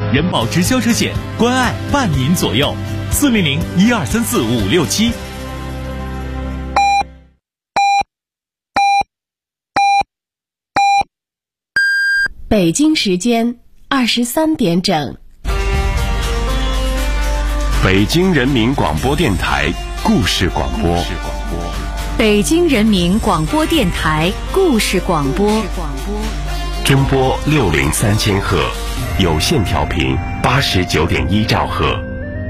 人保直销车险，关爱伴您左右，400-1234-567。 北京时间23点整。 北京人民广播电台故事广播。 北京人民广播电台故事广播。 中波603000赫，有线调频89.1兆赫。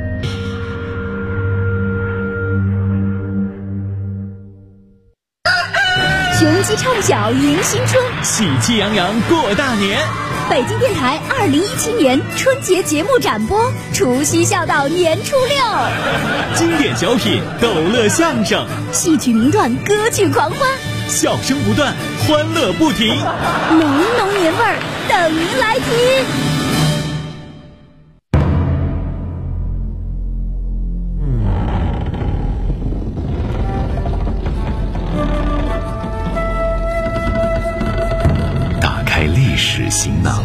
雄鸡唱晓迎新春， 喜气洋洋过大年。 北京电台2017年春节节目展播，除夕笑到年初六。 经典小品、逗乐相声、 戏曲名段、歌剧狂欢， 笑声不断，欢乐不停， 浓浓年味儿等您来听。 历史行囊，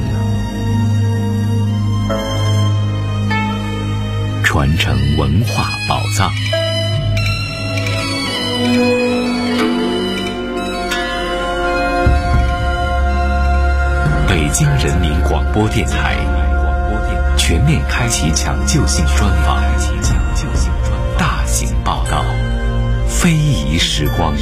传承文化宝藏。北京人民广播电台全面开启抢救性专访，大型报道，非遗时光。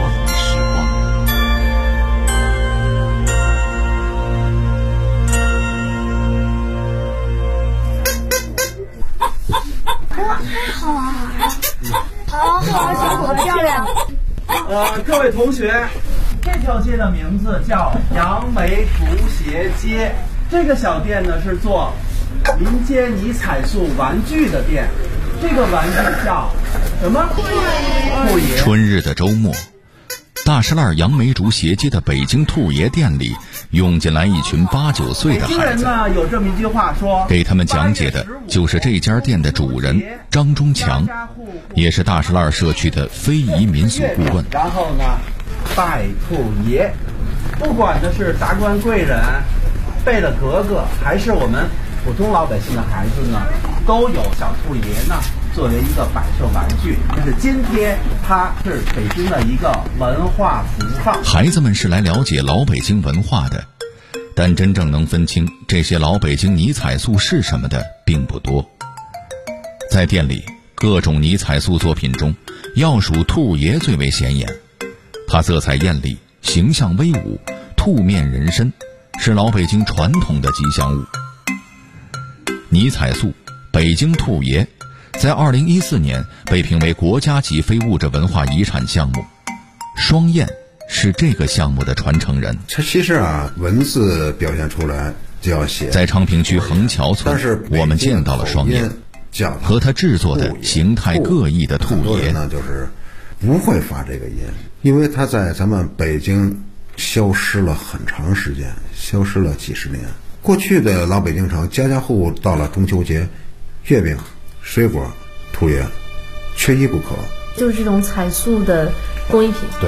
好玩，好辛苦，漂亮。 各位同学，这条街的名字叫杨梅竹斜街。这个小店呢是做民间泥彩塑玩具的店，这个玩具叫什么？兔爷。 春日的周末，大石烂杨梅竹斜街的北京兔爷店里涌进来一群8、9岁的孩子。 呢有这么一句话说， 给他们讲解的就是这家店的主人张忠强，也是大石烂社区的非遗民俗顾问。 然后呢，拜兔爷，不管的是达官贵人、贝勒格格，还是我们普通老百姓的孩子呢，都有小兔爷呢作为一个摆设玩具。就是今天它是北京的一个文化符号。 孩子们是来了解老北京文化的，但真正能分清这些老北京泥彩塑是什么的并不多。在店里，各种泥彩塑作品中，要数兔爷最为显眼。它色彩艳丽，形象威武，兔面人身，是老北京传统的吉祥物。泥彩塑北京兔爷在2014年被评为国家级非物质文化遗产项目。双燕是这个项目的传承人。 它其实文字表现出来就要写。 在昌平区横桥村，我们见到了双燕和他制作的形态各异的兔爷。 呢就是不会发这个音，因为它在咱们北京消失了很长时间，消失了几十年。过去的老北京城，家家户户到了中秋节，月饼、水果、兔爷，缺一不可。 就是这种彩塑的工艺品。 对。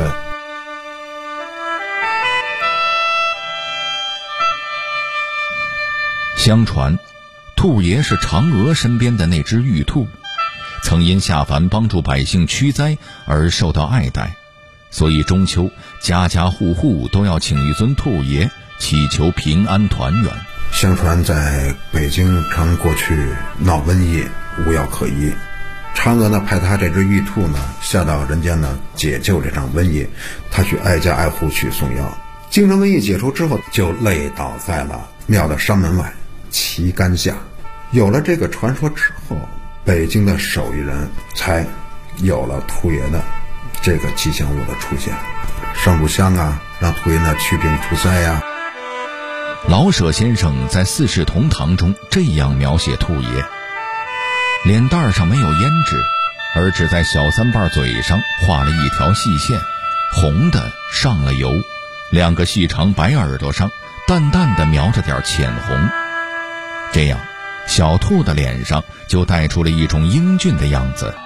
相传，兔爷是嫦娥身边的那只玉兔，曾因下凡帮助百姓驱灾而受到爱戴，所以中秋家家户户都要请一尊兔爷，祈求平安团圆。 相传在北京城过去闹瘟疫，无药可医，嫦娥呢派他这只玉兔呢下到人间呢解救这场瘟疫，他去挨家挨户去送药。京城瘟疫解除之后，就累倒在了庙的山门外旗杆下。有了这个传说之后，北京的手艺人才有了兔爷的这个吉祥物的出现。上炷香啊，让兔爷呢驱病除灾呀。 老舍先生在《四世同堂》中这样描写兔爷：脸蛋上没有胭脂，而只在小三瓣嘴上画了一条细线，红的上了油，2个细长白耳朵上淡淡的描着点浅红，这样小兔的脸上就带出了一种英俊的样子。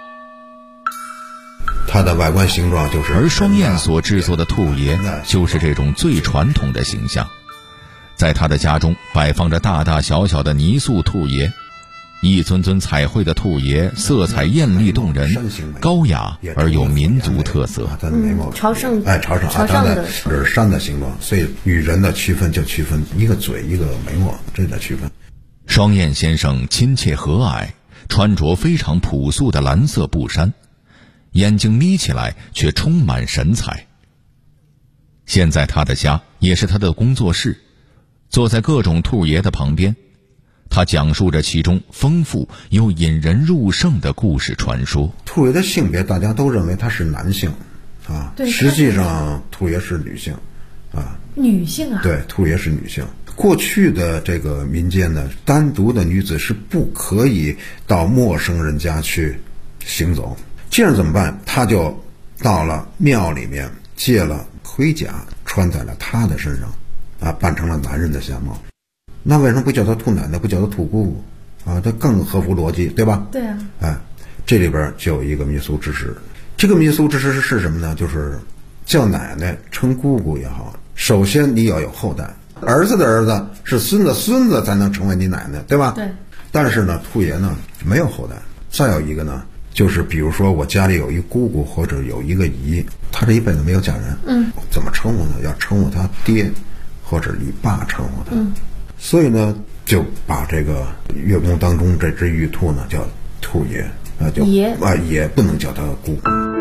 它的外观形状就是， 而双燕所制作的兔爷就是这种最传统的形象。 在他的家中摆放着大大小小的泥塑兔爷，一尊尊彩绘的兔爷色彩艳丽动人，高雅而有民族特色。 朝上朝上的是山的形状，所以与人的区分就区分一个嘴一个眉毛，这叫区分。 双燕先生亲切和蔼，穿着非常朴素的蓝色布衫，眼睛眯起来却充满神采。现在他的家也是他的工作室，坐在各种兔爷的旁边，他讲述着其中丰富又引人入胜的故事传说。 兔爷的性别大家都认为他是男性啊，实际上兔爷是女性啊。 女性啊？ 对，兔爷是女性。过去的这个民间呢，单独的女子是不可以到陌生人家去行走。这样怎么办？他就到了庙里面借了盔甲穿在了他的身上啊，扮成了男人的相貌。那为什么不叫他兔奶奶，不叫他兔姑姑啊？这更合乎逻辑，对吧？ 对啊。 这里边就有一个民俗知识。这个民俗知识是什么呢？就是叫奶奶称姑姑也好，首先你要有后代，儿子的儿子是孙子，孙子才能成为你奶奶，对吧？ 对。 但是呢，兔爷呢没有后代。再有一个呢，就是比如说我家里有一姑姑或者有一个姨，她这一辈子没有嫁人，怎么称呼呢？要称呼她爹或者你爸称呼她。所以呢，就把这个乐宫当中这只玉兔呢叫兔爷，也不能叫他姑。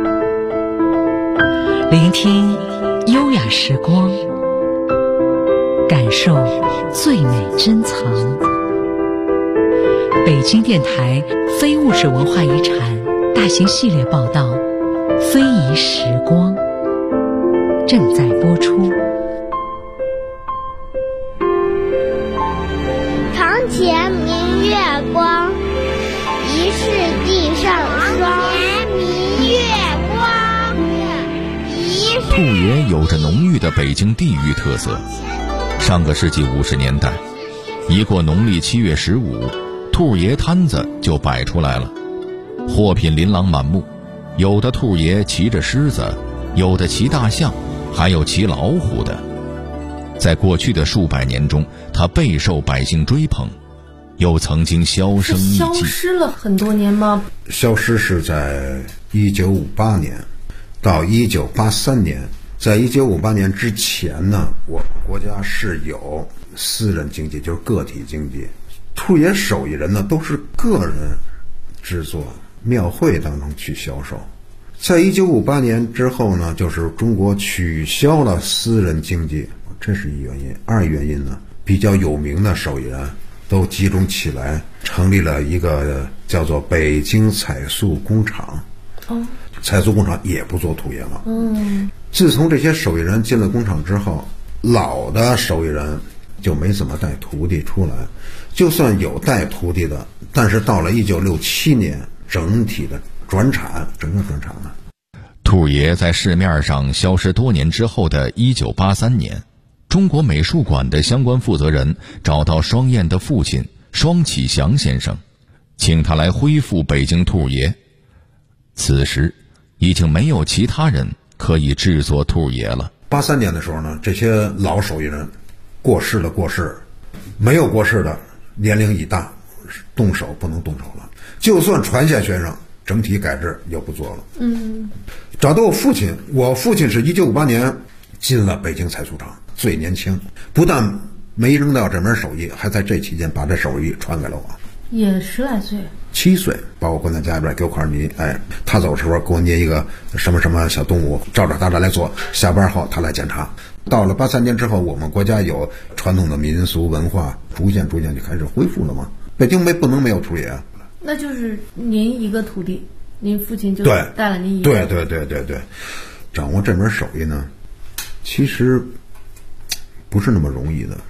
聆听优雅时光，感受最美珍藏。北京电台非物质文化遗产大型系列报道《非遗时光》正在播出。 床前明月光，疑是地上霜。明月光，疑是。 兔爷有着浓郁的北京地域特色。上个世纪50年代，一过农历7月15，兔爷摊子就摆出来了，货品琳琅满目，有的兔爷骑着狮子，有的骑大象，还有骑老虎的。在过去的数百年中，他备受百姓追捧，又曾经销声匿迹。 消失了很多年吗？ 消失是在1958年到1983年。在1958年之前呢，我们国家是有私人经济，就是个体经济。兔爷手艺人呢都是个人制作，庙会当中去销售。在1958年之后呢，就是中国取消了私人经济，这是一原因。二原因呢，比较有名的手艺人都集中起来，成立了一个叫做北京彩塑工厂。彩塑工厂也不做兔爷了。自从这些手艺人进了工厂之后，老的手艺人就没怎么带徒弟出来，就算有带徒弟的，但是到了1967年，整个转产了。 兔爷在市面上消失多年之后的1983年，中国美术馆的相关负责人找到双燕的父亲双启祥先生，请他来恢复北京兔爷。此时已经没有其他人可以制作兔爷了。 83年的时候呢，这些老手艺人过世，没有过世的年龄已大，动手不能动手了，就算传下学生，整体改制又不做了。找到我父亲是1958年进了北京彩塑厂，最年轻，不但没扔掉这门手艺，还在这期间把这手艺传给了我。 也10来岁 ，7岁，把我关在家里边，给我块泥，他走的时候给我捏一个什么什么小动物，照着他来做，下班后他来检查。到了83年之后，我们国家有传统的民俗文化，逐渐就开始恢复了嘛。北京不能没有兔爷。 那就是您一个徒弟，您父亲就带了您一个。对，掌握这门手艺呢，其实不是那么容易的。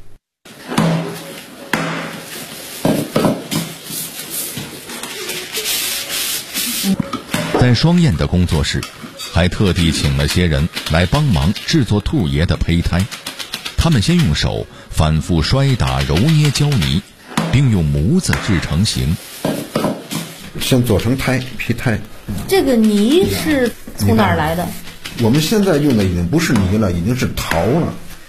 在双燕的工作室，还特地请了些人来帮忙制作兔爷的胚胎。他们先用手反复摔打揉捏胶泥，并用模子制成形， 先做成皮胎。 这个泥是从哪儿来的？ 我们现在用的已经不是泥了，已经是陶了。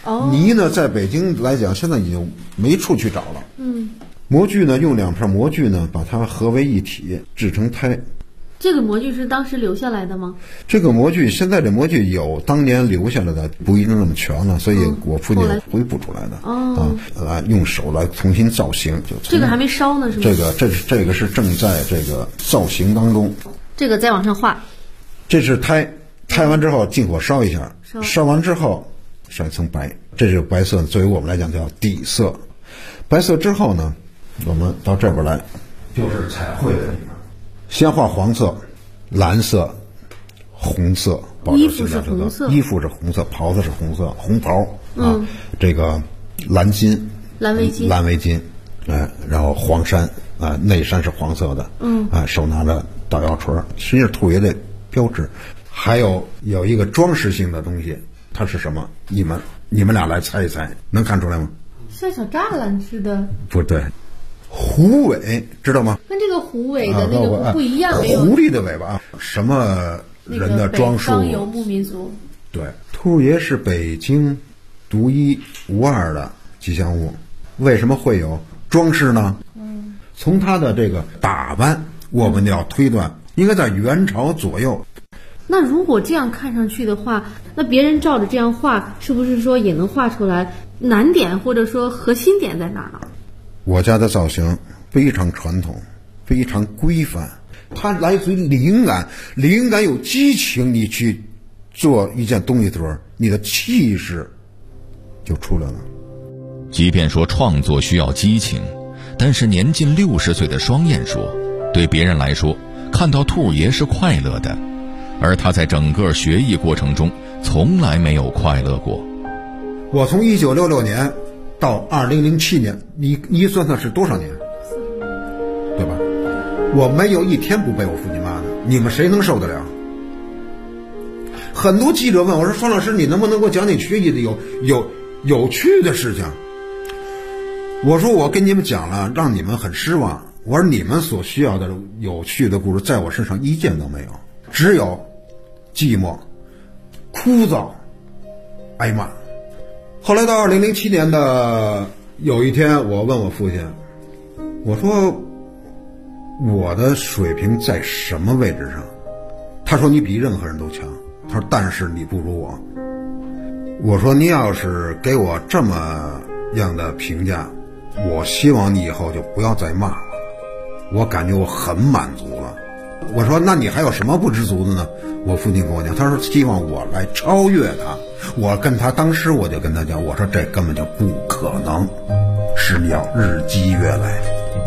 泥呢，在北京来讲，现在已经没处去找了。模具呢，用2片模具呢，把它合为一体，制成胎。 这个模具是当时留下来的吗？ 这个模具，现在这模具有当年留下来的，不一定那么全了，所以我父亲恢复出来的。用手来重新造型，就这个还没烧呢，是吗？ 这个是正在这个造型当中。 这个再往上画。 这是胎完之后进火烧一下，烧完之后上一层白，这是白色，作为我们来讲叫底色。白色之后呢，我们到这边来，就是彩绘的地方。先画黄色、蓝色、红色， 衣服是红色， 衣服是红色，袍子是红色，红袍这个蓝围巾，然后黄衫内衫是黄色的，手拿着捣药锤，实际是兔爷的标志。还有一个装饰性的东西，它是什么？你们俩来猜一猜，能看出来吗？ 像小栅栏似的。 不对。狐尾知道吗？ 跟这个狐尾的那个不一样，没有狐狸的尾巴啊？什么人的装束？ 北方游牧民族。 对，兔爷是北京独一无二的吉祥物。为什么会有装饰呢？从他的这个打扮，我们要推断应该在元朝左右。 那如果这样看上去的话，那别人照着这样画，是不是说也能画出来难点或者说核心点在哪儿呢？ 我家的造型非常传统，非常规范，它来自于灵感有激情，你去做一件东西的时候，你的气势就出来了。 即便说创作需要激情，但是年近60岁的双燕说，对别人来说，看到兔爷是快乐的，而他在整个学艺过程中从来没有快乐过。 我从1966年到2007年，你算算是多少年？对吧？我没有一天不被我父亲骂的，你们谁能受得了？很多记者问我说：“双老师，你能不能给我讲讲学艺的有趣的事情？”我说：“我跟你们讲了，让你们很失望。我说你们所需要的有趣的故事，在我身上一件都没有，只有寂寞、枯燥、挨骂。”后来到2007年的有一天，我问我父亲，我说我的水平在什么位置上？他说你比任何人都强。他说但是你不如我。我说你要是给我这么样的评价，我希望你以后就不要再骂我，我感觉我很满足了。我说那你还有什么不知足的呢？我父亲跟我讲，他说希望我来超越他。我跟他当时我就跟他讲，我说这根本就不可能，是你要日积月累。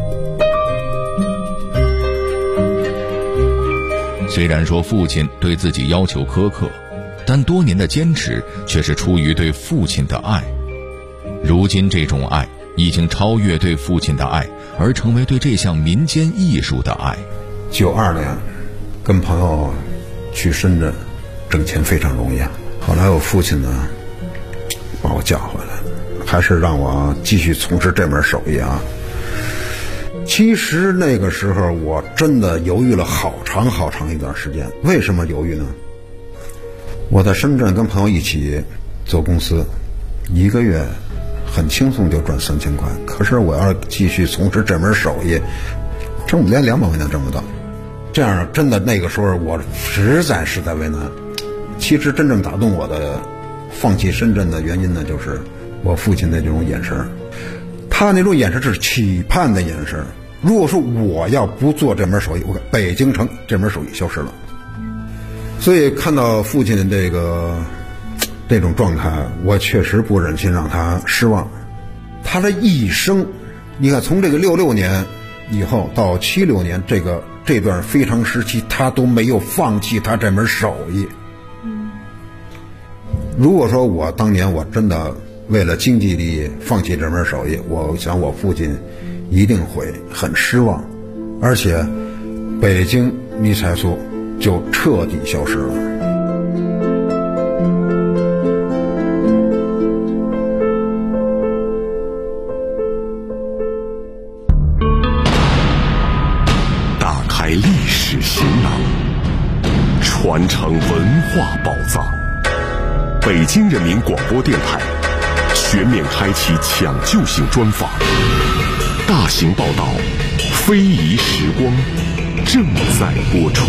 虽然说父亲对自己要求苛刻，但多年的坚持却是出于对父亲的爱。如今这种爱已经超越对父亲的爱，而成为对这项民间艺术的爱。 92年跟朋友去深圳挣钱非常容易啊，后来我父亲呢把我叫回来，还是让我继续从事这门手艺啊。其实那个时候我真的犹豫了好长一段时间。为什么犹豫呢？我在深圳跟朋友一起做公司，1个月很轻松就赚3000块，可是我要是继续从事这门手艺，连200块钱挣不到。这样真的那个时候我实在为难。其实真正打动我的放弃深圳的原因呢，就是我父亲的这种眼神，他那种眼神是期盼的眼神。如果说我要不做这门手艺，北京城这门手艺消失了。所以看到父亲的这种状态，我确实不忍心让他失望。他的一生，你看从这个66年以后到76年这段非常时期，他都没有放弃他这门手艺。如果说我当年我真的为了经济利益放弃这门手艺，我想我父亲一定会很失望，而且北京迷彩素就彻底消失了。 打开历史行囊，传承文化宝藏。北京人民广播电台全面开启抢救性专访，大型报道，非遗时光正在播出。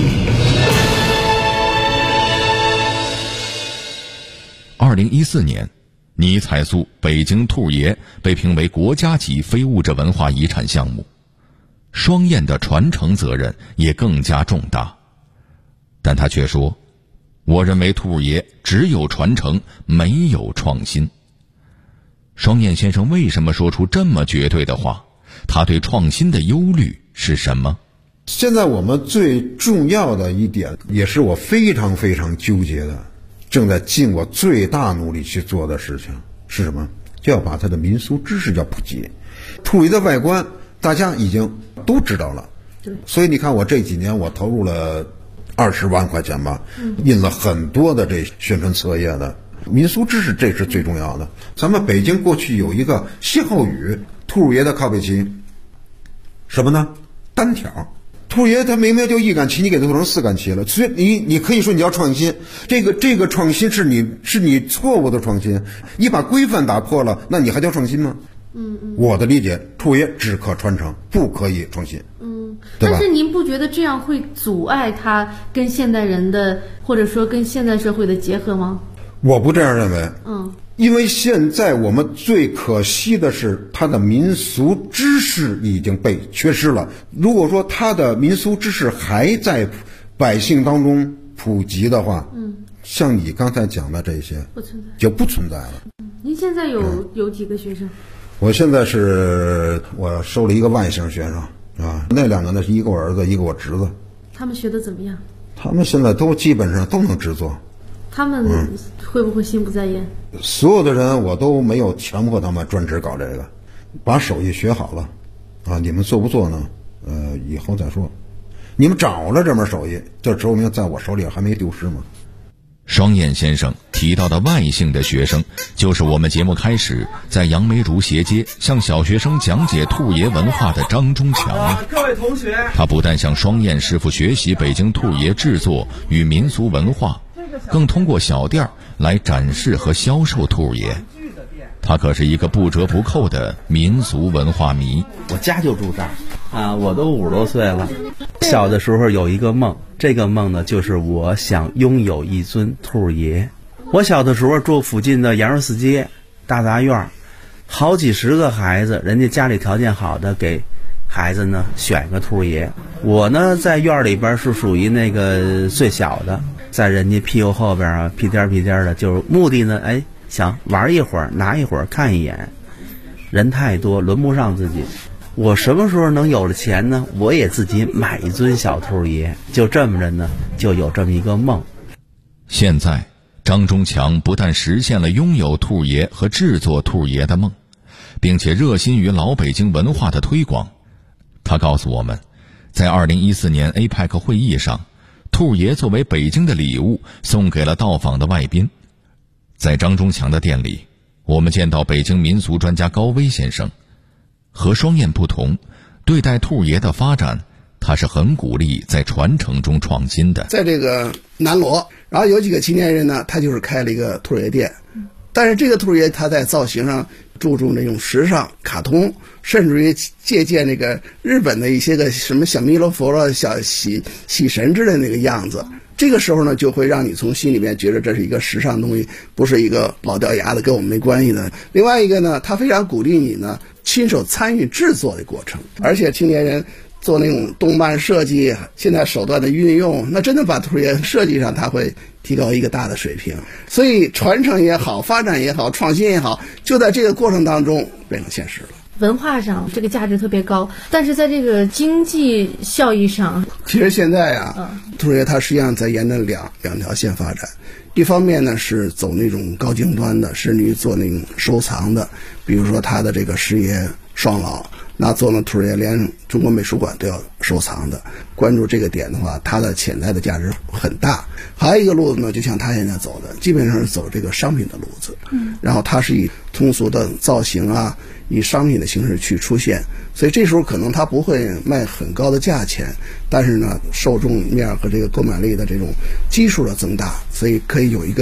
2014年，尼彩塑北京兔爷被评为国家级非物质文化遗产项目，双燕的传承责任也更加重大。但他却说，我认为兔爷只有传承，没有创新。双燕先生为什么说出这么绝对的话？他对创新的忧虑是什么？ 现在我们最重要的一点，也是我非常非常纠结的，正在尽我最大努力去做的事情是什么？就要把它的民俗知识要普及。兔爷的外观大家已经都知道了，所以你看我这几年我投入了20万块钱吧，印了很多的这宣传册页的民俗知识，这是最重要的。咱们北京过去有一个歇后语，兔爷的靠背旗什么呢？单挑。兔爷他明明就1杆旗，你给他做成4杆旗了，所以你可以说你要创新，这个创新是你错误的创新，你把规范打破了，那你还叫创新吗？我的理解，兔爷只可传承，不可以创新。 但是您不觉得这样会阻碍他跟现代人的，或者说跟现代社会的结合吗？ 我不这样认为。因为现在我们最可惜的是他的民俗知识已经被缺失了。如果说他的民俗知识还在百姓当中普及的话，像你刚才讲的这些就不存在了。 您现在有几个学生？ 我现在我收了一个外省学生啊，那2个呢是一个我儿子，一个我侄子。 他们学的怎么样？ 他们现在都基本上都能制作。 他们会不会心不在焉？ 所有的人我都没有强迫他们专职搞这个，把手艺学好了啊，你们做不做呢？以后再说。你们掌握了这门手艺，这说明在我手里还没丢失吗？ 双燕先生提到的外姓的学生，就是我们节目开始在杨梅竹斜街向小学生讲解兔爷文化的张忠强。 各位同学， 他不但向双燕师傅学习北京兔爷制作与民俗文化，更通过小店来展示和销售兔爷。他可是一个不折不扣的民俗文化迷。 我家就住这儿啊，我都50多岁了。小的时候有一个梦，这个梦呢就是我想拥有一尊兔爷。我小的时候住附近的杨肉寺街大杂院，好几十个孩子，人家家里条件好的给孩子呢选个兔爷。我呢在院里边是属于那个最小的，在人家屁股后边啊屁颠的，就是目的呢想玩一会儿，拿一会儿看一眼。人太多轮不上自己，我什么时候能有了钱呢？我也自己买一尊小兔爷。就这么着呢，就有这么一个梦。 现在张忠强不但实现了拥有兔爷和制作兔爷的梦，并且热心于老北京文化的推广。他告诉我们，在2014年 APEC 会议上，兔爷作为北京的礼物送给了到访的外宾。在张忠强的店里，我们见到北京民俗专家高威先生。和双燕不同，对待兔爷的发展，他是很鼓励在传承中创新的。 在这个南锣，然后有几个青年人呢，他就是开了一个兔爷店，但是这个兔爷他在造型上注重那种时尚、卡通，甚至于借鉴那个日本的一些个什么小弥勒佛了、小喜神之类的那个样子。这个时候呢，就会让你从心里面觉得这是一个时尚东西，不是一个老掉牙的跟我们没关系的。另外一个呢，他非常鼓励你呢亲手参与制作的过程，而且青年人做那种动漫设计，现在手段的运用，那真的把兔爷设计上他会提高一个大的水平。所以传承也好，发展也好，创新也好，就在这个过程当中变成现实了。 文化上这个价值特别高，但是在这个经济效益上， 其实现在兔爷它实际上在沿着两条线发展。一方面呢是走那种高精端的，甚至于做那种收藏的，比如说他的这个师爷双老，那做了兔爷连中国美术馆都要收藏的。关注这个点的话，它的潜在的价值很大。还有一个路子呢，就像他现在走的，基本上是走这个商品的路子，然后它是以通俗的造型啊，以商品的形式去出现，所以这时候可能它不会卖很高的价钱，但是呢，受众面和这个购买力的这种基数的增大，所以可以有一个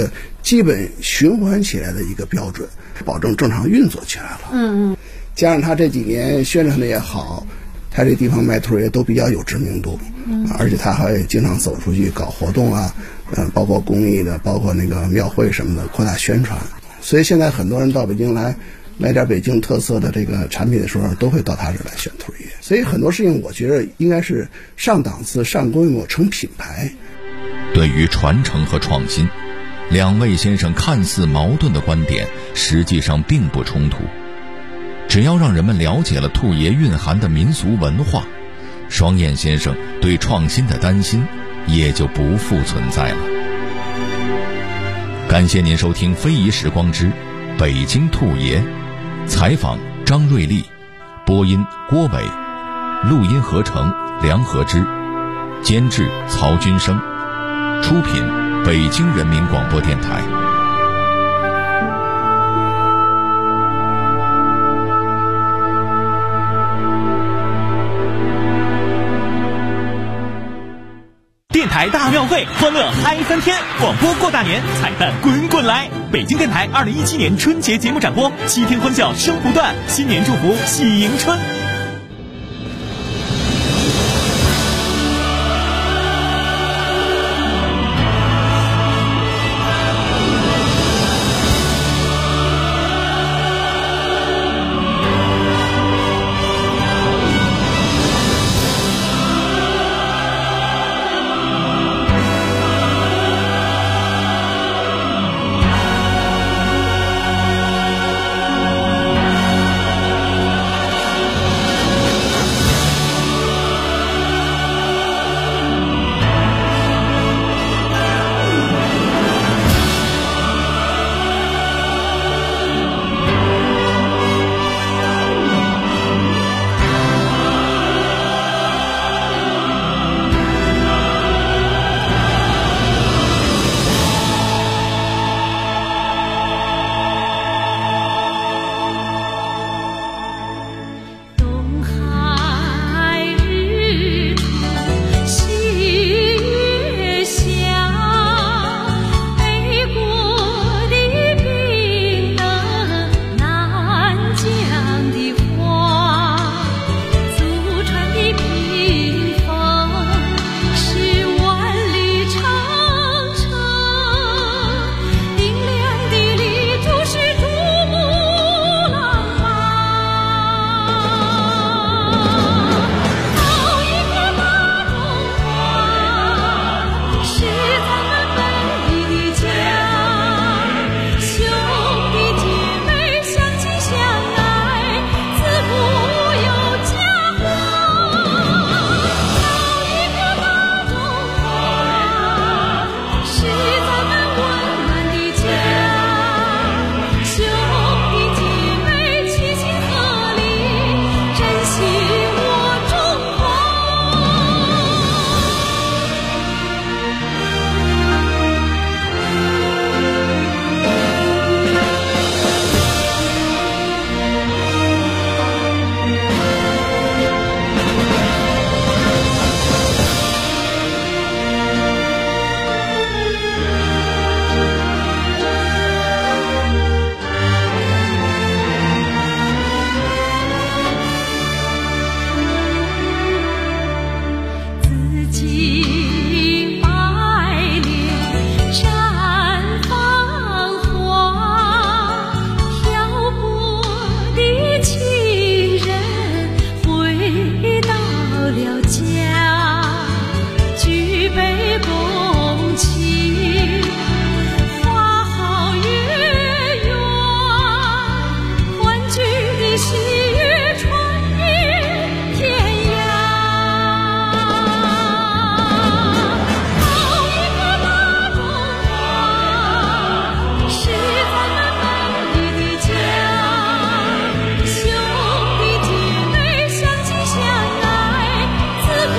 基本循环起来的一个标准，保证正常运作起来了。加上他这几年宣传的也好，他这地方卖兔儿爷都比较有知名度，而且他还经常走出去搞活动啊，包括公益的，包括那个庙会什么的，扩大宣传。所以现在很多人到北京来买点北京特色的这个产品的时候，都会到他这儿来选兔儿爷。所以很多事情我觉得应该是上档次、上规模、成品牌。 对于传承和创新，两位先生看似矛盾的观点实际上并不冲突。只要让人们了解了兔爷蕴含的民俗文化，双燕先生对创新的担心也就不复存在了。感谢您收听《非遗时光之北京兔爷》，采访张瑞丽，播音郭伟，录音合成梁和之，监制曹军生，出品北京人民广播电台。 电台大庙会，欢乐嗨翻天！广播过大年，彩蛋滚滚来！北京电台2017年春节节目展播，7天欢笑声不断，新年祝福喜迎春。 自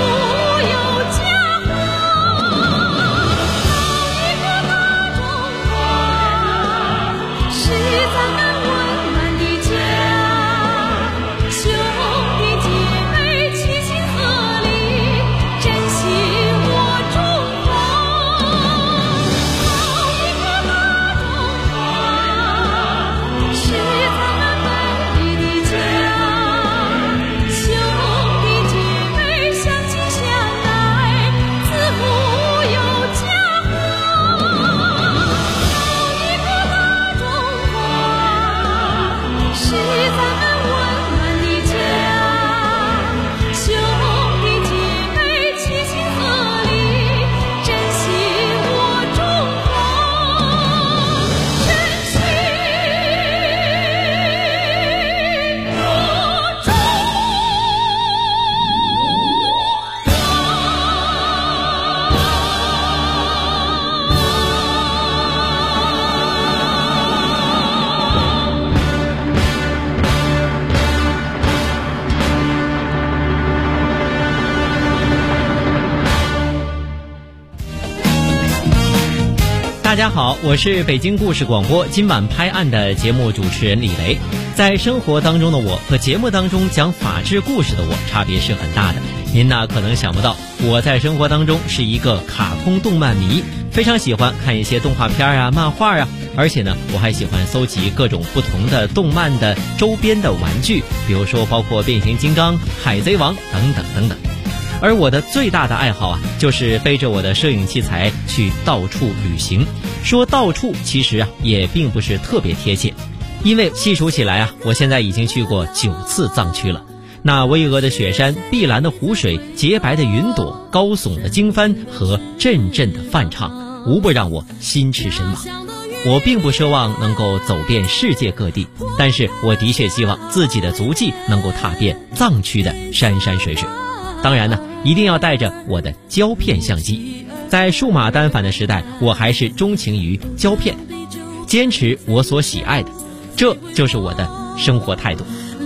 大家好，我是北京故事广播今晚拍案的节目主持人李雷。在生活当中的我和节目当中讲法治故事的我差别是很大的。您呢可能想不到，我在生活当中是一个卡通动漫迷，非常喜欢看一些动画片啊、漫画啊，而且呢我还喜欢搜集各种不同的动漫的周边的玩具，比如说包括变形金刚、海贼王等等等等。而我的最大的爱好啊，就是背着我的摄影器材去到处旅行。说到处其实啊也并不是特别贴切，因为细数起来啊，我现在已经去过9次藏区了。那巍峨的雪山、碧蓝的湖水、洁白的云朵、高耸的经幡和阵阵的梵唱，无不让我心驰神往。我并不奢望能够走遍世界各地，但是我的确希望自己的足迹能够踏遍藏区的山山水水。当然呢，一定要带着我的胶片相机。在数码单反的时代，我还是钟情于胶片，坚持我所喜爱的，这就是我的生活态度。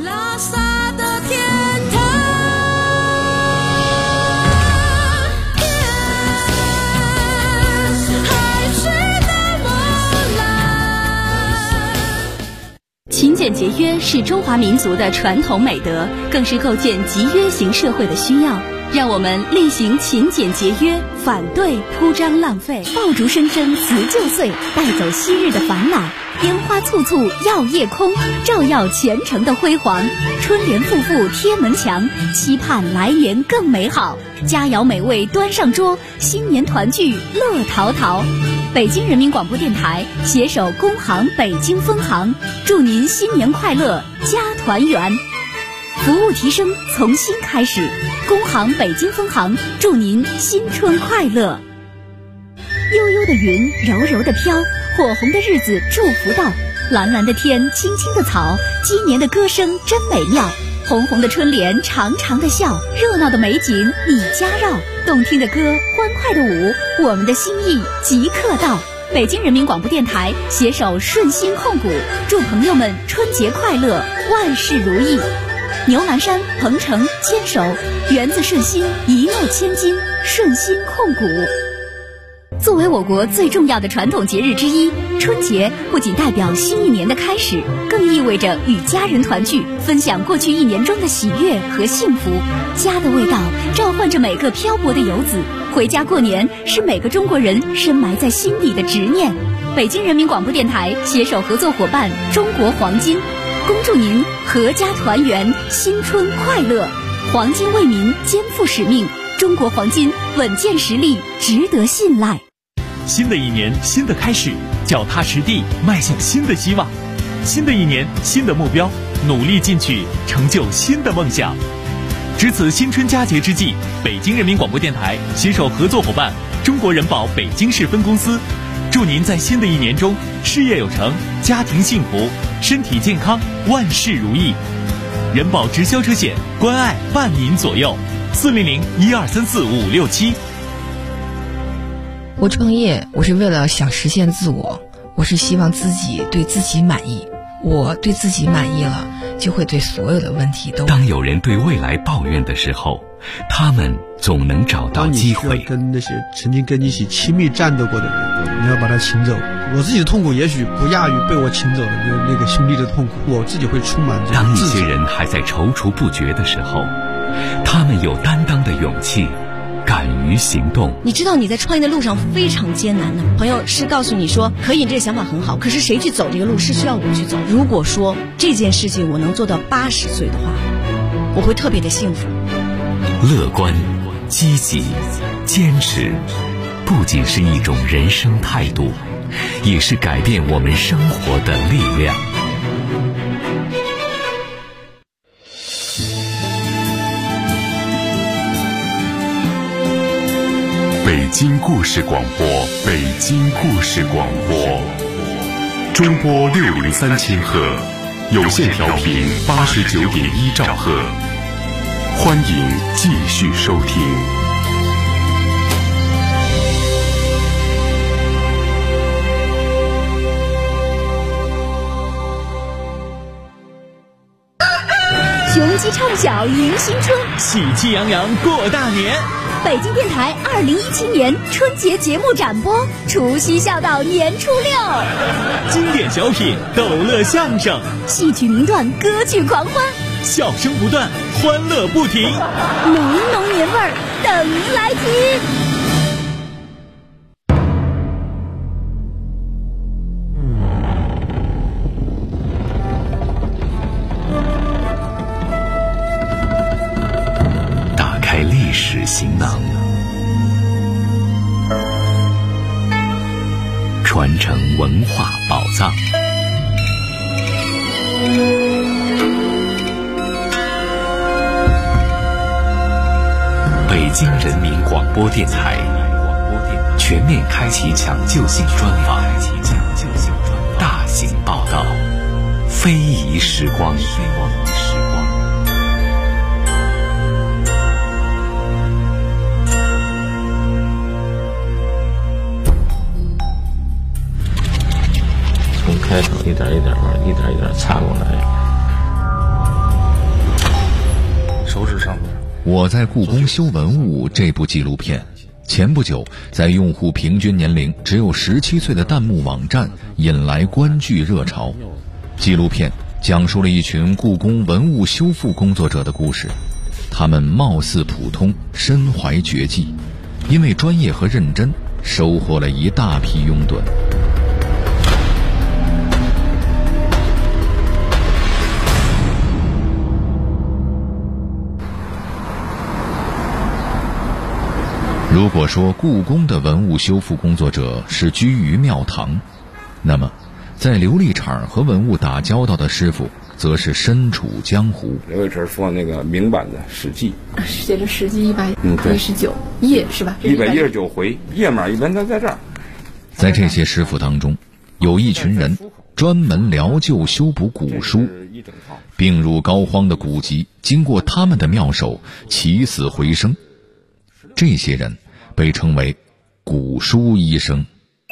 勤俭节约是中华民族的传统美德，更是构建集约型社会的需要。让我们厉行勤俭节约，反对铺张浪费。爆竹声声辞旧岁，带走昔日的烦恼。烟花簇簇耀夜空，照耀前程的辉煌。春联复复贴门墙，期盼来年更美好。佳肴美味端上桌，新年团聚乐陶陶。北京人民广播电台携手工行北京分行，祝您新年快乐，家团圆。服务提升从新开始，工行北京分行祝您新春快乐。悠悠的云柔柔的飘，火红的日子祝福到，蓝蓝的天青青的草，鸡年的歌声真美妙。红红的春联长长的笑，热闹的美景你家绕，动听的歌欢快的舞，我们的心意即刻到。北京人民广播电台携手顺心控股，祝朋友们春节快乐，万事如意。牛栏山、鹏程牵手，园子顺心，一诺千金，顺心控股。作为我国最重要的传统节日之一，春节不仅代表新一年的开始，更意味着与家人团聚，分享过去一年中的喜悦和幸福。家的味道召唤着每个漂泊的游子，回家过年是每个中国人深埋在心底的执念。北京人民广播电台携手合作伙伴中国黄金，恭祝您阖家团圆，新春快乐。黄金为民肩负使命，中国黄金稳健实力，值得信赖。 新的一年，新的开始，脚踏实地，迈向新的希望。新的一年，新的目标，努力进取，成就新的梦想。值此新春佳节之际，北京人民广播电台携手合作伙伴中国人保北京市分公司，祝您在新的一年中事业有成，家庭幸福，身体健康，万事如意。人保直销车险，关爱伴您左右，400-1234-567。 我创业，我是为了想实现自我，我是希望自己对自己满意。我对自己满意了，就会对所有的问题都。 当有人对未来抱怨的时候，他们总能找到机会。 当你需要跟那些曾经跟你一起亲密战斗过的人，你要把他请走。我自己的痛苦也许不亚于被我请走的那个兄弟的痛苦，我自己会充满这种当一些人还在踌躇不决的时候，他们有担当的勇气，敢于行动。 你知道你在创业的路上非常艰难的，朋友是告诉你说可以，你这个想法很好，可是谁去走这个路是需要我去走。如果说这件事情我能做到80岁的话，我会特别的幸福。 乐观、积极、坚持，不仅是一种人生态度，也是改变我们生活的力量。 北京故事广播，北京故事广播，中波603千赫，有线调频89.1兆赫，欢迎继续收听。 新雄鸡唱晓迎新春， 喜气洋洋过大年。 北京电台2017年春节节目展播，除夕笑到年初6， 经典小品、逗乐相声、 戏曲名段、歌剧狂欢， 笑声不断，欢乐不停， 浓浓年味儿等您来听。 历史行囊，传承文化宝藏。北京人民广播电台全面开启抢救性专访，大型报道，非遗时光。 开场一点一点擦过来，手指上面。 我在故宫修文物这部纪录片，前不久在用户平均年龄只有17岁的弹幕网站引来观剧热潮。纪录片讲述了一群故宫文物修复工作者的故事，他们貌似普通，身怀绝技，因为专业和认真，收获了一大批拥趸。如果说故宫的文物修复工作者是居于庙堂，那么在琉璃厂和文物打交道的师傅则是身处江湖。 刘伟成说那个明版的《史记》， 写着《史记》119页是吧 ？119回，页码一般都在这儿。 在这些师傅当中，有一群人专门疗旧修补古书，病入膏肓的古籍经过他们的妙手起死回生。这些人被称为古书医生。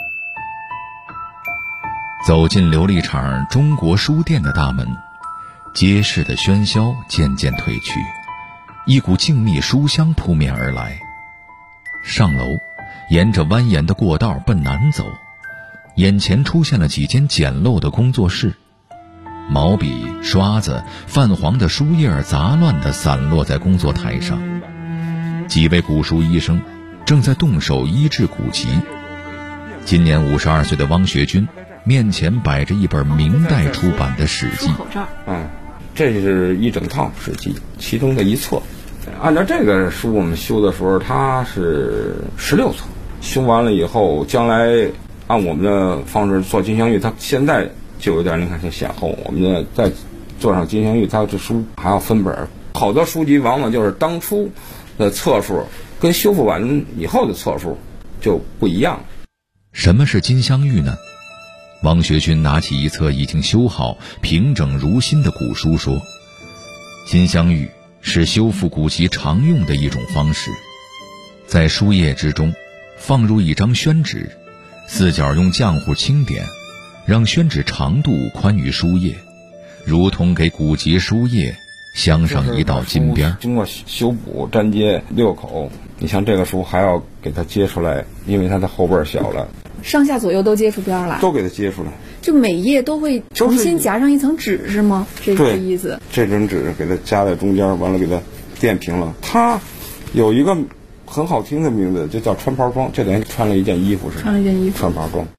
走进琉璃厂中国书店的大门，街市的喧嚣渐渐褪去，一股静谧书香扑面而来。上楼，沿着蜿蜒的过道奔南走，眼前出现了几间简陋的工作室，毛笔、刷子、泛黄的书页杂乱地散落在工作台上。几位古书医生正在动手医治古籍。今年52岁的汪学军面前摆着一本明代出版的《史记》。 这是一整套《史记》其中的一册。按照这个书我们修的时候，它是16册。修完了以后，将来按我们的方式做金镶玉，它现在就有点你看像显厚。我们呢再做上金镶玉，它这书还要分本。好多书籍往往就是当初的册数跟修复完以后的册数就不一样。 什么是金镶玉呢？汪学军拿起一册已经修好、平整如新的古书说，金镶玉是修复古籍常用的一种方式，在书页之中放入一张宣纸，四角用浆糊轻点，让宣纸长度宽于书页，如同给古籍书页镶上一道金边。 经过修补粘接6口，你像这个书还要给它接出来，因为它的后边小了， 上下左右都接出边来， 都给它接出来， 就每页都会重新夹上一层纸是吗？这个意思。 这层纸给它夹在中间，完了给它垫平了。它有一个很好听的名字，就叫穿袍装，这等于穿了一件衣服似的。 穿了一件衣服， 穿袍装。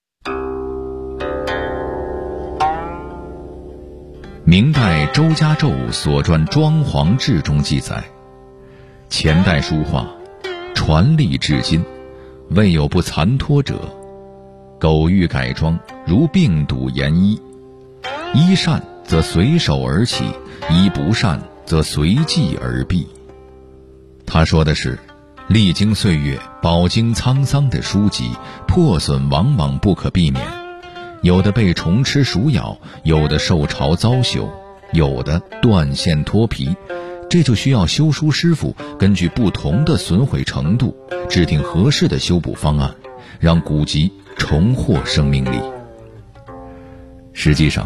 明代周家胄所传《庄皇志》中记载，前代书画传历至今，未有不残脱者。苟欲改装，如病笃严衣，衣善则随手而起，衣不善则随即而毕。他说的是，历经岁月、饱经沧桑的书籍，破损往往不可避免。有的被虫吃鼠咬，有的受潮遭朽，有的断线脱皮，这就需要修书师傅根据不同的损毁程度，制定合适的修补方案，让古籍重获生命力。实际上，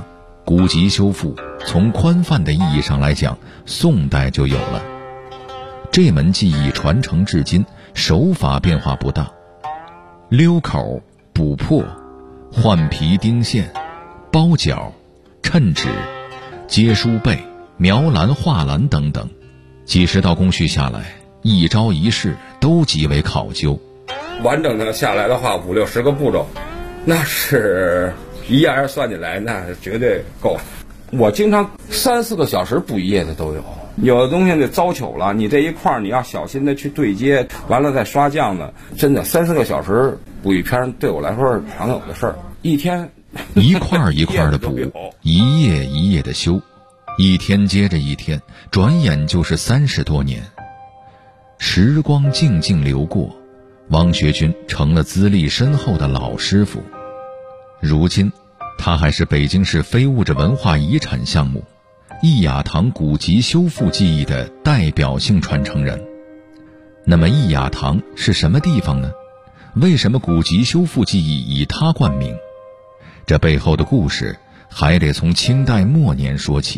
古籍修复从宽泛的意义上来讲，宋代就有了。这门技艺传承至今，手法变化不大，溜口、补破、换皮钉线、包角、衬纸、接书背、描栏画栏等等，几十道工序下来，一招一式都极为考究。 完整的下来的话，5、60个步骤，那是一样算起来，那是绝对够。我经常3、4个小时补一页的都有。有的东西得糟朽了，你这一块你要小心的去对接，完了再刷酱的，真的3、4个小时补一篇，对我来说是常有的事儿。一天一块一块的补，一页一页的修，一天接着一天，转眼就是30多年。时光静静流过，汪学军成了资历深厚的老师傅。如今他还是北京市非物质文化遗产项目易雅堂古籍修复技艺的代表性传承人。那么易雅堂是什么地方呢？为什么古籍修复技艺以它冠名？这背后的故事还得从清代末年说起。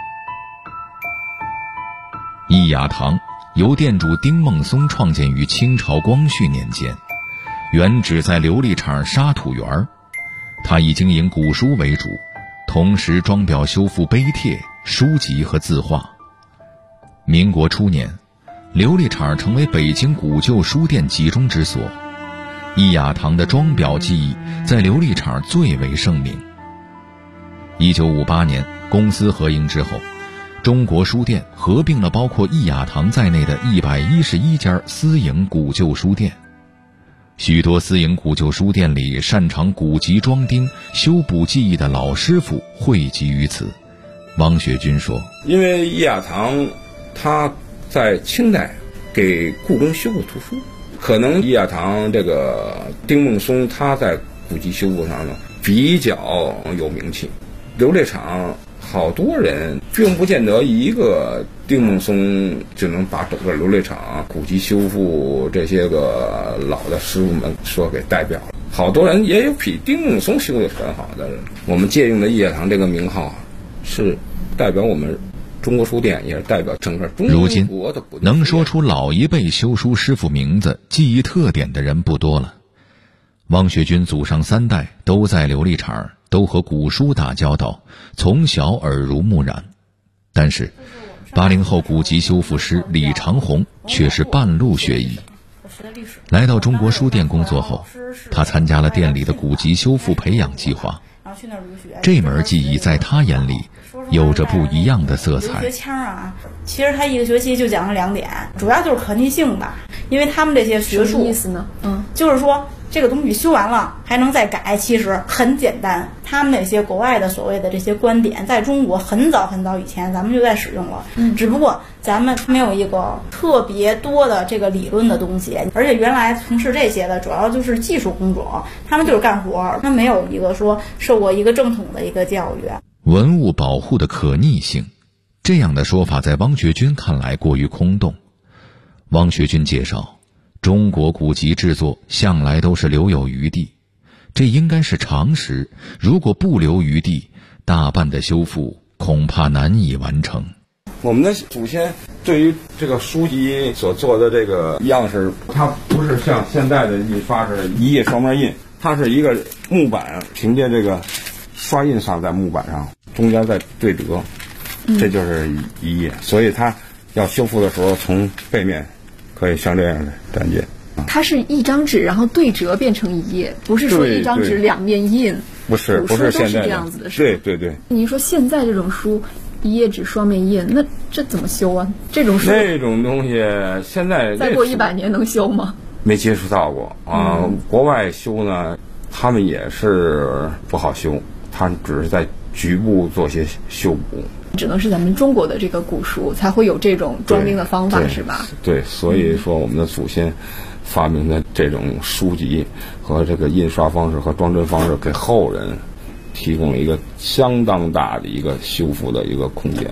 易雅堂由店主丁孟松创建于清朝光绪年间，原址在琉璃厂沙土园。他以经营古书为主，同时装裱修复碑帖、书籍和字画。民国初年，琉璃厂成为北京古旧书店集中之所，易雅堂的装裱技艺在琉璃厂最为盛名。1958年公私合营之后，中国书店合并了包括易雅堂在内的111家私营古旧书店。许多私营古旧书店里擅长古籍装订、修补技艺的老师傅汇集于此。汪学军说， 因为易雅堂他在清代给故宫修过图书，可能易雅堂这个丁孟松他在古籍修复上呢比较有名气。琉璃厂好多人并不见得一个丁孟松就能把整个琉璃厂古籍修复这些个老的师傅们说给代表了。好多人也有比丁孟松修的很好的人。我们借用的易雅堂这个名号是代表我们中国书店，也是代表整个中国的。 如今能说出老一辈修书师傅名字、技艺特点的人不多了。汪学军祖上3代都在琉璃厂，都和古书打交道，从小耳濡目染。但是80后古籍修复师李长红却是半路学艺。来到中国书店工作后，他参加了店里的古籍修复培养计划。这门技艺在他眼里有着不一样的色彩。 学腔啊，其实他一个学期就讲了2点，主要就是可逆性吧。因为他们这些学术意思呢， 就是说这个东西修完了还能再改，其实很简单。他们那些国外的所谓的这些观点，在中国很早很早以前咱们就在使用了，只不过咱们没有一个特别多的这个理论的东西，而且原来从事这些的主要就是技术工种，他们就是干活，他没有一个说受过一个正统的一个教育。 文物保护的可逆性，这样的说法在汪学军看来过于空洞。汪学军介绍，中国古籍制作向来都是留有余地，这应该是常识，如果不留余地，大半的修复恐怕难以完成。 我们的祖先对于这个书籍所做的这个样式，它不是像现在的印刷是一页双面印，它是一个木板，凭借这个刷印上在木板上，中间再对折，这就是一页。所以它要修复的时候，从背面可以像这样的展现。 它是一张纸，然后对折变成一页，不是说一张纸2面印。 不是现在这样子的事。 对。 您说现在这种书一页纸双面印，那这怎么修啊？这种书那种东西现在再过100年能修吗？ 没接触到过啊。国外修呢，他们也是不好修，他只是在局部做些修补。 只能是咱们中国的这个古书才会有这种装订的方法，是吧？ 对，所以说我们的祖先发明的这种书籍和这个印刷方式和装帧方式，给后人提供了一个相当大的一个修复的一个空间。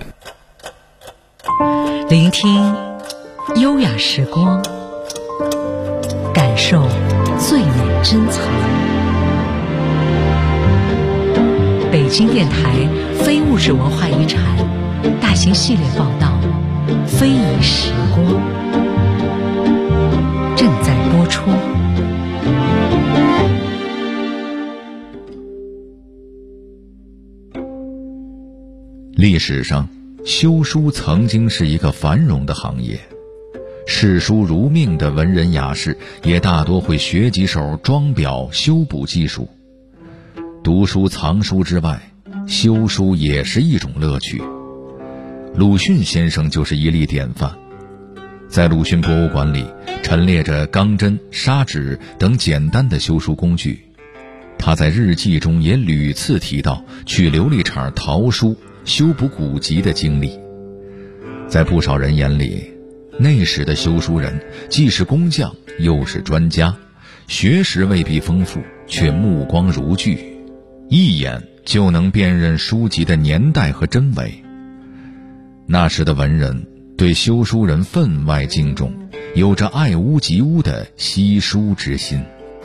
聆听优雅时光，感受最美珍藏。北北京电台非物质文化遗产大型系列报道《非遗时光》正在播出。 历史上，修书曾经是一个繁荣的行业，视书如命的文人雅士也大多会学几手装裱修补技术。读书藏书之外，修书也是一种乐趣。鲁迅先生就是一例典范。在鲁迅博物馆里陈列着钢针、砂纸等简单的修书工具。他在日记中也屡次提到去琉璃厂淘书、修补古籍的经历。在不少人眼里，那时的修书人既是工匠又是专家，学识未必丰富，却目光如炬，一眼就能辨认书籍的年代和真伪。那时的文人对修书人分外敬重，有着爱屋及乌的惜书之心。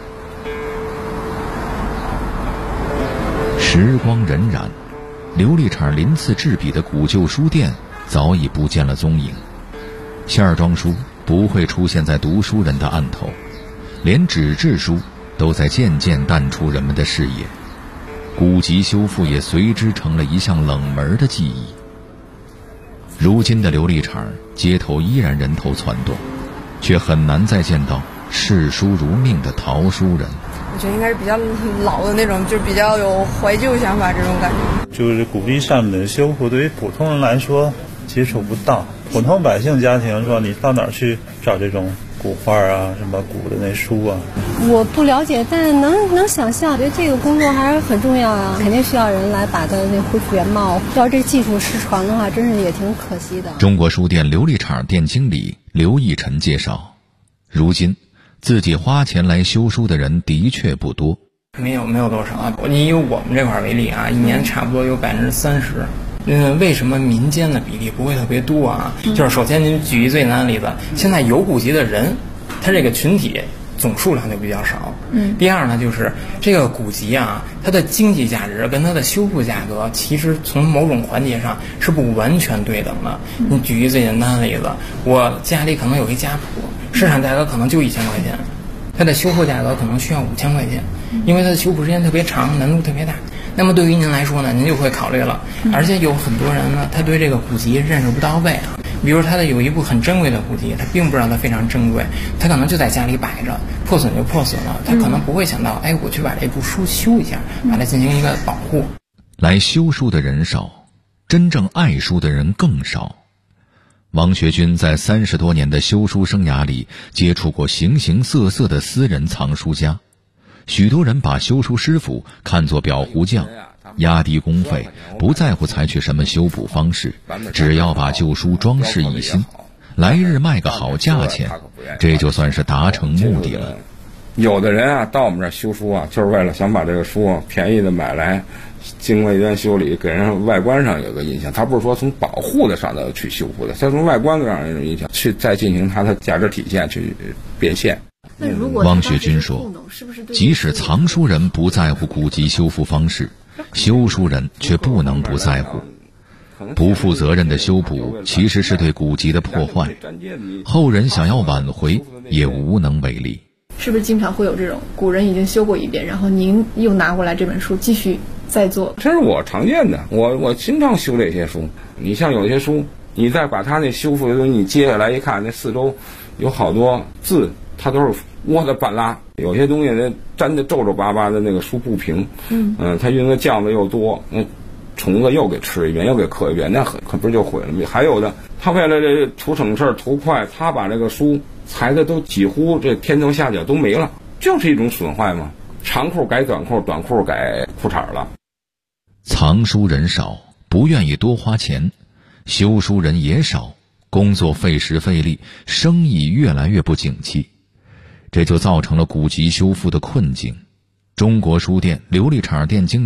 时光荏苒，琉璃厂鳞次栉比的古旧书店早已不见了踪影，线装书不会出现在读书人的案头，连纸质书都在渐渐淡出人们的视野，古籍修复也随之成了一项冷门的技艺。如今的琉璃厂街头依然人头攒动，却很难再见到视书如命的淘书人。 我觉得应该是比较老的那种，就是比较有怀旧想法这种感觉。 就是古籍上面的修复，对于普通人来说接触不到，普通百姓家庭说你到哪儿去找这种古画啊，什么古的那书啊？ 我不了解，但能想象，觉得这个工作还是很重要啊，肯定需要人来把它那恢复原貌。要这技术失传的话，真是也挺可惜的。 中国书店琉璃厂店经理刘义晨介绍，如今自己花钱来修书的人的确不多， 没有多少啊。你以我们这块为例啊，一年差不多有30%。为什么民间的比例不会特别多啊？就是首先您举一最简单的例子，现在有古籍的人，他这个群体总数量就比较少。第二呢，就是这个古籍啊，它的经济价值跟它的修复价格，其实从某种环节上是不完全对等的。你举一最简单的例子，我家里可能有一家谱，市场价格可能就1000块钱，它的修复价格可能需要5000块钱，因为它的修复时间特别长，难度特别大。那么对于您来说呢，您就会考虑了，而且有很多人呢，他对这个古籍认识不到位啊。比如他的有一部很珍贵的古籍，他并不知道它非常珍贵，他可能就在家里摆着，破损就破损了，他可能不会想到，我去把这部书修一下，把它进行一个保护。 来修书的人少，真正爱书的人更少。王学军在30多年的修书生涯里，接触过形形色色的私人藏书家。许多人把修书师傅看作裱糊匠，压低工费，不在乎采取什么修补方式，只要把旧书装饰一新，来日卖个好价钱，这就算是达成目的了。 有的人啊，到我们这儿修书啊，就是为了想把这个书啊便宜的买来，经过一段修理，给人外观上有个印象。他不是说从保护的上头去修复的，他从外观的让人有印象，去再进行它的价值体现，去变现。 汪学军说，即使藏书人不在乎古籍修复方式，修书人却不能不在乎。不负责任的修补其实是对古籍的破坏，后人想要挽回也无能为力。 是不是经常会有这种古人已经修过一遍，然后您又拿过来这本书继续再做？ 这是我常见的，我经常修这些书。你像有些书，你再把它那修复的东西你接下来一看，那四周有好多字，它都是窝的半拉，有些东西那粘的皱皱巴巴的，那个书不平，它用的酱子又多，那虫子又给吃一遍，又给刻一遍，那可不是就毁了吗？还有的，他为了这图省事图快，他把这个书裁的都几乎这天头下脚都没了，就是一种损坏嘛。长裤改短裤，短裤改裤衩了。 藏书人少，不愿意多花钱，修书人也少，工作费时费力，生意越来越不景气，这就造成了古籍修复的困境。中国书店琉璃厂店经理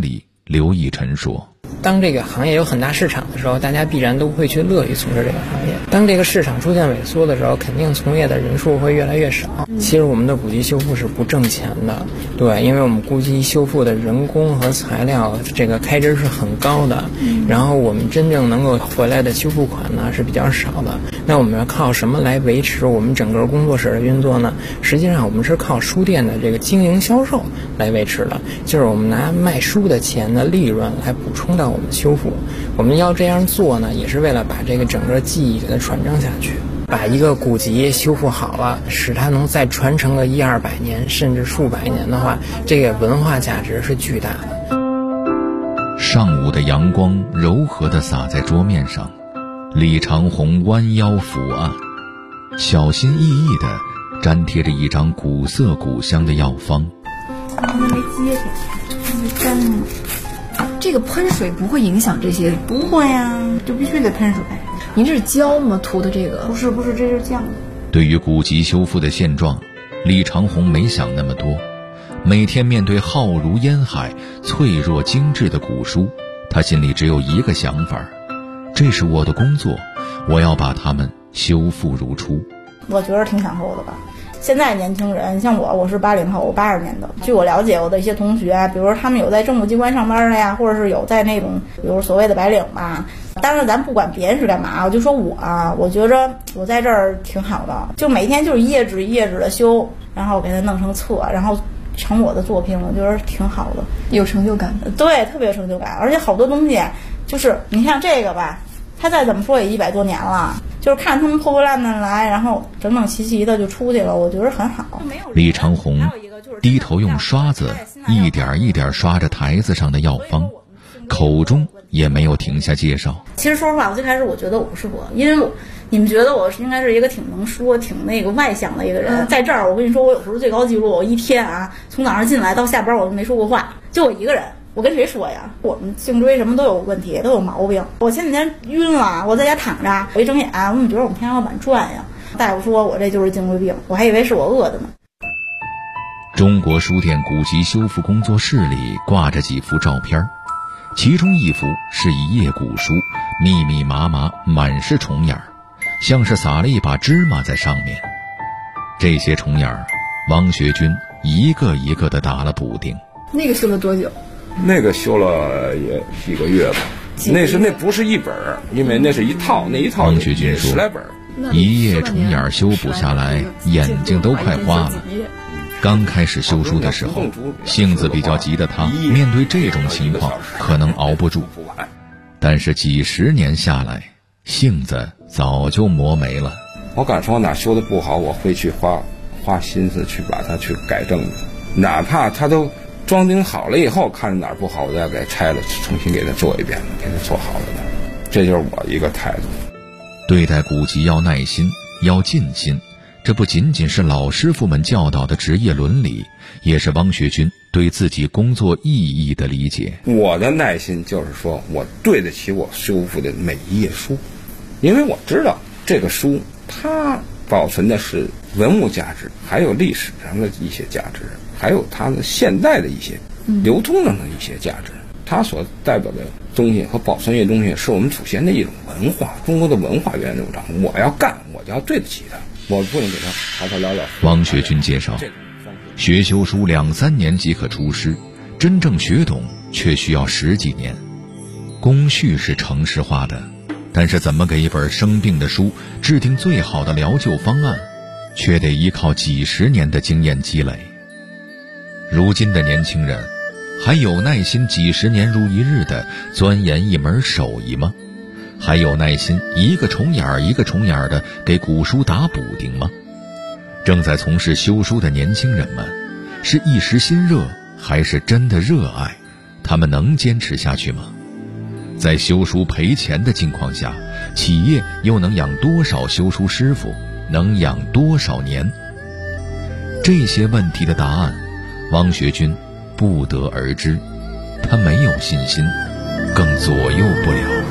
刘义晨说， 当这个行业有很大市场的时候，大家必然都会去乐于从事这个行业。当这个市场出现萎缩的时候，肯定从业的人数会越来越少。其实我们的古籍修复是不挣钱的，对，因为我们古籍修复的人工和材料这个开支是很高的，然后我们真正能够回来的修复款呢是比较少的。那我们要靠什么来维持我们整个工作室的运作呢？实际上我们是靠书店的这个经营销售来维持的，就是我们拿卖书的钱的利润来补充到我们修复。我们要这样做呢，也是为了把这个整个技艺给它传承下去，把一个古籍修复好了，使它能再传承个100-200年甚至数百年的话，这个文化价值是巨大的。 上午的阳光柔和地洒在桌面上，李长虹弯腰伏案，小心翼翼地粘贴着一张古色古香的药方。 没接上，粘了。 这个喷水不会影响这些？ 不会呀，就必须得喷水。 您这是胶吗？涂的这个？ 不是，这是酱。 对于古籍修复的现状，李长虹没想那么多。每天面对浩如烟海、脆弱精致的古书，他心里只有一个想法：这是我的工作，我要把它们修复如初。 我觉得挺享受的吧。现在年轻人像我是80后，我82年的。据我了解，我的一些同学，比如说他们有在政府机关上班的呀，或者是有在那种，比如所谓的白领吧。当然，咱不管别人是干嘛，我就说我觉着我在这儿挺好的，就每天就是一页纸一页纸的修，然后给它弄成册，然后成我的作品，我觉得挺好的， 有成就感。 对，特别有成就感。而且好多东西，就是你像这个吧，它再怎么说也100多年了。就是看他们破破烂烂来，然后整整齐齐的就出去了，我觉得很好。 李长虹低头用刷子一点一点刷着台子上的药方，口中也没有停下介绍。 其实说实话，我最开始我觉得我不适合，因为你们觉得我应该是一个挺能说、挺那个外向的一个人。在这儿，我跟你说，我有时候最高纪录，我一天从早上进来到下班我都没说过话，就我一个人。我跟谁说呀？我们颈椎什么都有问题，都有毛病。我前几天晕了，我在家躺着，我一睁眼，我怎么觉得我们天花板转呀？大夫说我这就是颈椎病，我还以为是我饿的呢。 中国书店古籍修复工作室里挂着几幅照片，其中一幅是一页古书，密密麻麻，满是虫眼，像是撒了一把芝麻在上面。这些虫眼，汪学军一个一个地打了补丁。 那个修了多久？ 那个修了也几个月吧。那不是一本，因为那是一套，那一套汪学军说 10来本， 一页虫眼修补下来，眼睛都快花了。刚开始修书的时候，性子比较急的他，面对这种情况可能熬不住，但是几十年下来，性子早就磨没了。 我敢说哪修的不好，我会去花心思去把它去改正的，哪怕他都装订好了以后，看着哪儿不好，我再给拆了，重新给它做一遍，给它做好了的。这就是我一个态度。 对待古籍要耐心，要尽心，这不仅仅是老师傅们教导的职业伦理，也是汪学军对自己工作意义的理解。 我的耐心就是说，我对得起我修复的每一页书，因为我知道这个书它保存的是文物价值，还有历史上的一些价值，还有它的现代的一些流通上的一些价值。它所代表的东西和保存这些东西是我们祖先的一种文化，中国的文化源流长。我要干，我就要对得起它，我不能给它草草了了。 汪学军介绍，学修书2-3年即可出师，真正学懂却需要10几年。工序是程式化的，但是怎么给一本生病的书制定最好的疗救方案，却得依靠几十年的经验积累。如今的年轻人还有耐心几十年如一日的钻研一门手艺吗？还有耐心一个虫眼一个虫眼的给古书打补丁吗？正在从事修书的年轻人们，是一时心热还是真的热爱？他们能坚持下去吗？在修书赔钱的境况下，企业又能养多少修书师傅，能养多少年？这些问题的答案，汪学军不得而知，他没有信心，更左右不了。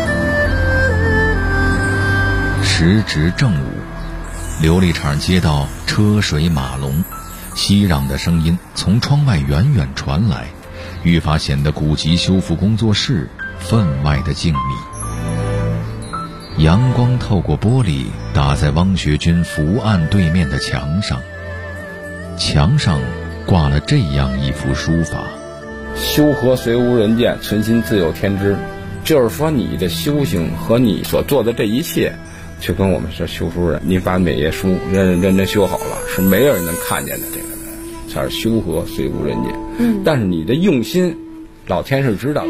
时值正午，琉璃厂街道车水马龙，熙攘的声音从窗外远远传来， 愈发显得古籍修复工作室分外的静谧。阳光透过玻璃打在汪学军伏案对面的墙上，墙上挂了这样一幅书法： 修和虽无人见，存心自有天知。就是说你的修行和你所做的这一切，就跟我们是修书人，你把每页书认真修好了，是没有人能看见的，这个人才是修和虽无人见。但是你的用心，老天是知道的。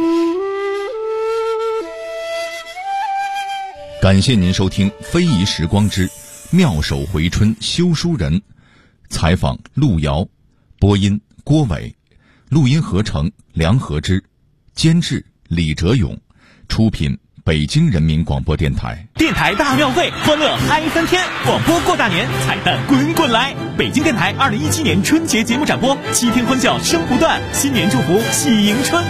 感谢您收听《非遗时光之妙手回春修书人》，采访陆遥，播音郭伟，录音合成梁和之，监制李哲勇，出品北京人民广播电台。 电台大庙会，欢乐嗨翻天！广播过大年，彩蛋滚滚来！北京电台2017年春节节目展播，7天欢笑声不断，新年祝福喜迎春。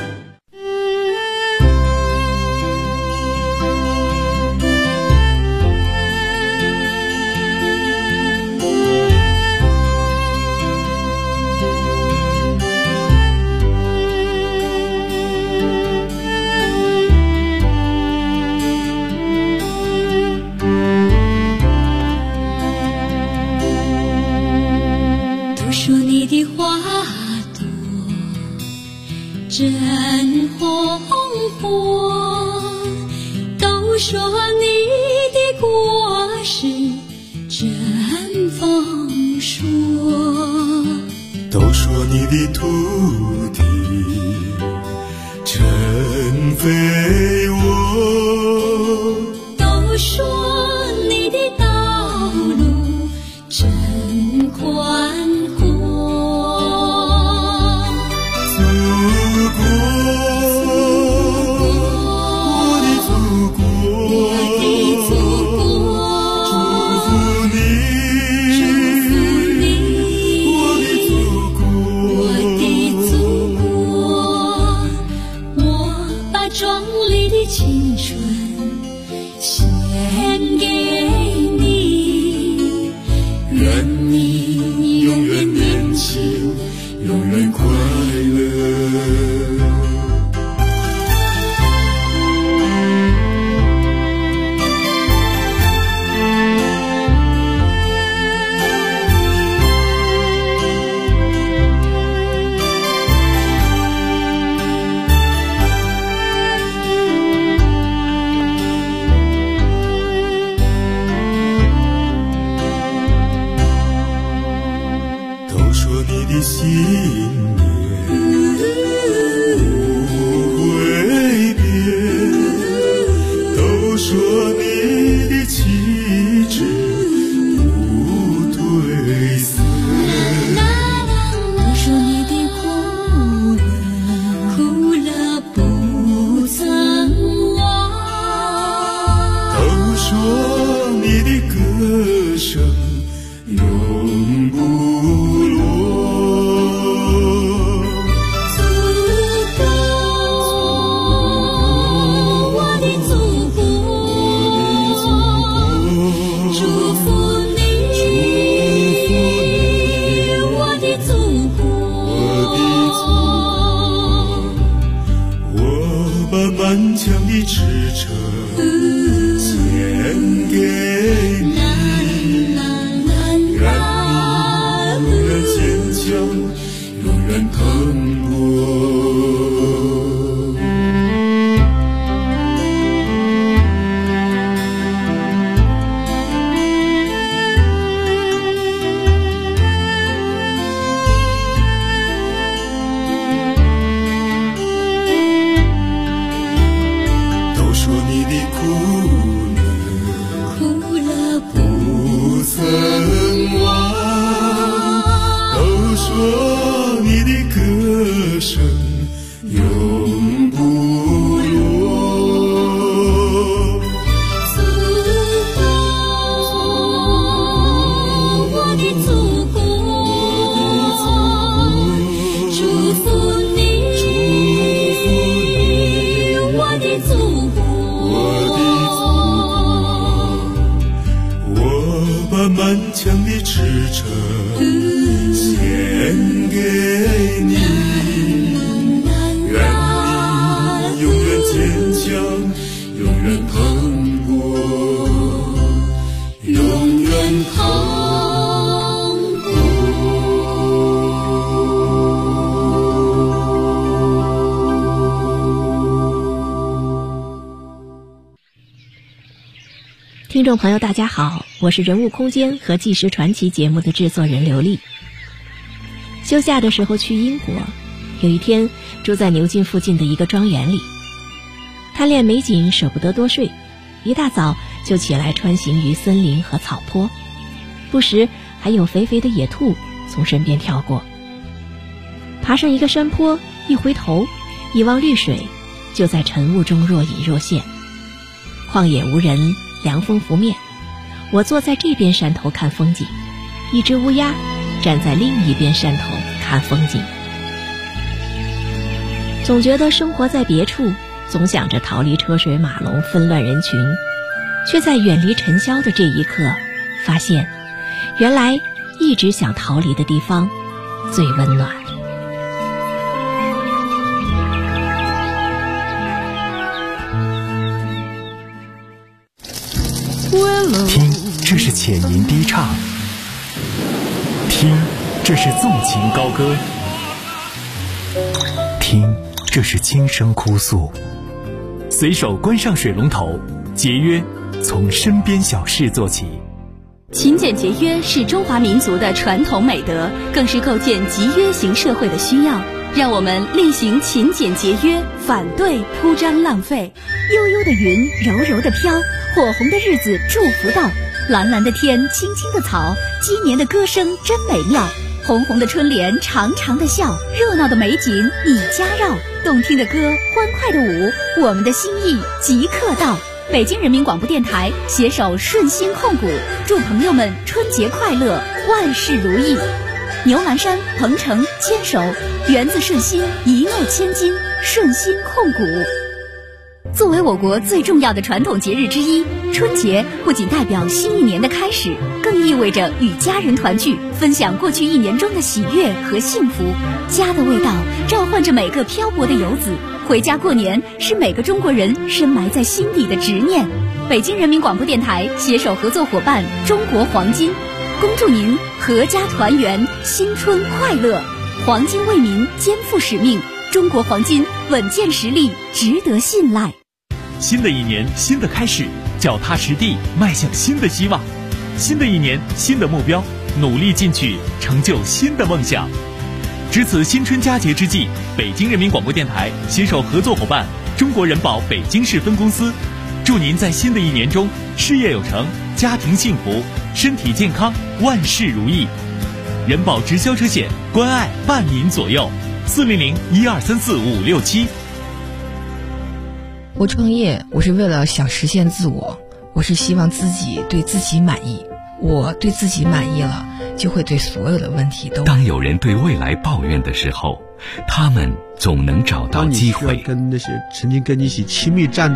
真红火，都说你的果实真丰硕， 都说你的土地真肥沃， 都说你的道路真宽阔。 满腔的赤诚献给你，愿你永远坚强，永远蓬勃。满腔的赤诚献给你。 听众朋友大家好，我是人物空间和纪实传奇节目的制作人刘丽。休假的时候去英国，有一天住在牛津附近的一个庄园里，贪恋美景舍不得多睡，一大早就起来穿行于森林和草坡，不时还有肥肥的野兔从身边跳过。爬上一个山坡，一回头一望绿水，就在晨雾中若隐若现。旷野无人，凉风拂面，我坐在这边山头看风景，一只乌鸦站在另一边山头看风景。总觉得生活在别处，总想着逃离车水马龙纷乱人群，却在远离尘嚣的这一刻发现，原来一直想逃离的地方最温暖。 听，这是浅吟低唱；听，这是纵情高歌；听，这是轻声哭诉。随手关上水龙头，节约从身边小事做起。 勤俭节约是中华民族的传统美德，更是构建集约型社会的需要。让我们厉行勤俭节约，反对铺张浪费。悠悠的云柔柔的飘，火红的日子祝福到，蓝蓝的天，青青的草，鸡年的歌声真美妙。红红的春联，长长的笑，热闹的美景你家绕，动听的歌，欢快的舞，我们的心意即刻到。北京人民广播电台携手顺心控股，祝朋友们春节快乐，万事如意。牛栏山、鹏程牵手，源自顺心，一诺千金，顺心控股。作为我国最重要的传统节日之一，春节不仅代表新一年的开始，更意味着与家人团聚，分享过去一年中的喜悦和幸福。家的味道召唤着每个漂泊的游子，回家过年是每个中国人深埋在心底的执念。北京人民广播电台携手合作伙伴中国黄金，恭祝您阖家团圆，新春快乐。黄金为民肩负使命，中国黄金稳健实力，值得信赖。 新的一年，新的开始，脚踏实地，迈向新的希望。新的一年，新的目标，努力进取，成就新的梦想。值此新春佳节之际，北京人民广播电台携手合作伙伴中国人保北京市分公司，祝您在新的一年中事业有成，家庭幸福，身体健康，万事如意。人保直销车险，关爱伴您左右，400-1234-567。 我创业，我是为了想实现自我，我是希望自己对自己满意。我对自己满意了，就会对所有的问题都。 当有人对未来抱怨的时候，他们总能找到机会。 跟那些曾经跟你一起亲密战